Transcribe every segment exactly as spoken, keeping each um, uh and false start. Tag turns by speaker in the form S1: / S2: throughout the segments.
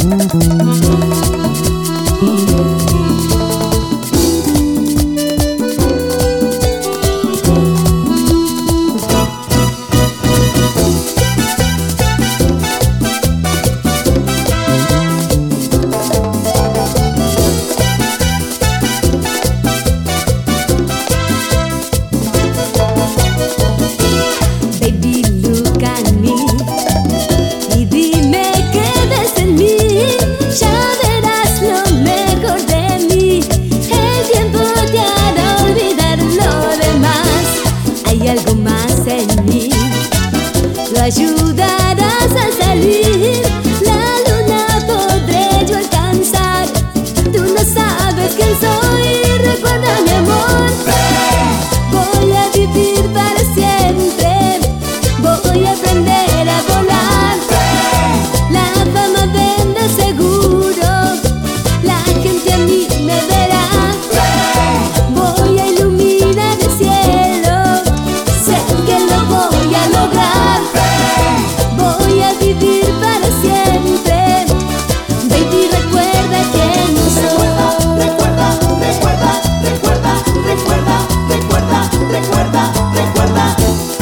S1: Ayudarás a salir, la luna podré yo alcanzar. Tú no sabes quién soy, recuerda mi amor. Voy a vivir para siempre, voy a aprender a volar. La fama vende seguro, la gente a mí me verá. Voy a iluminar el cielo, sé que lo voy a lograr. Voy a vivir para siempre, baby, recuerda quién soy.
S2: Recuerda, recuerda, recuerda, recuerda, recuerda, recuerda, recuerda, recuerda.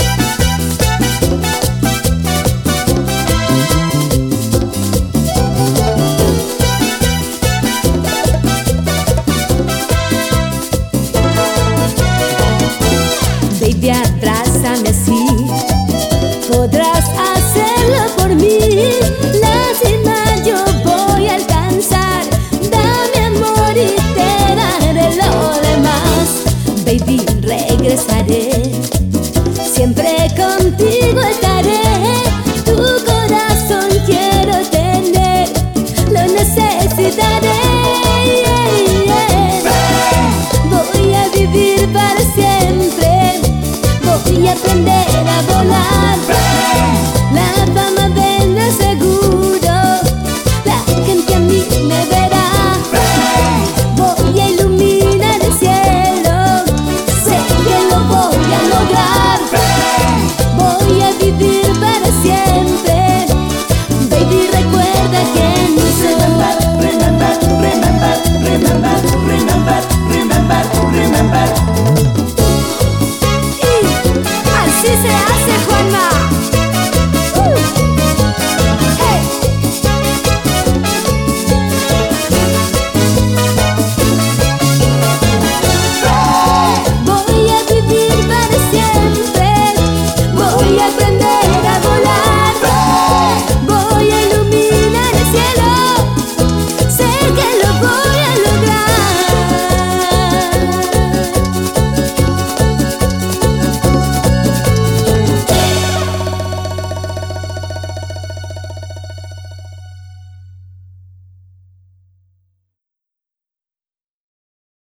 S1: Baby, abrázame así, podrás hacerlo por mí. La cima yo voy a alcanzar. Dame amor y te daré lo demás. Baby, re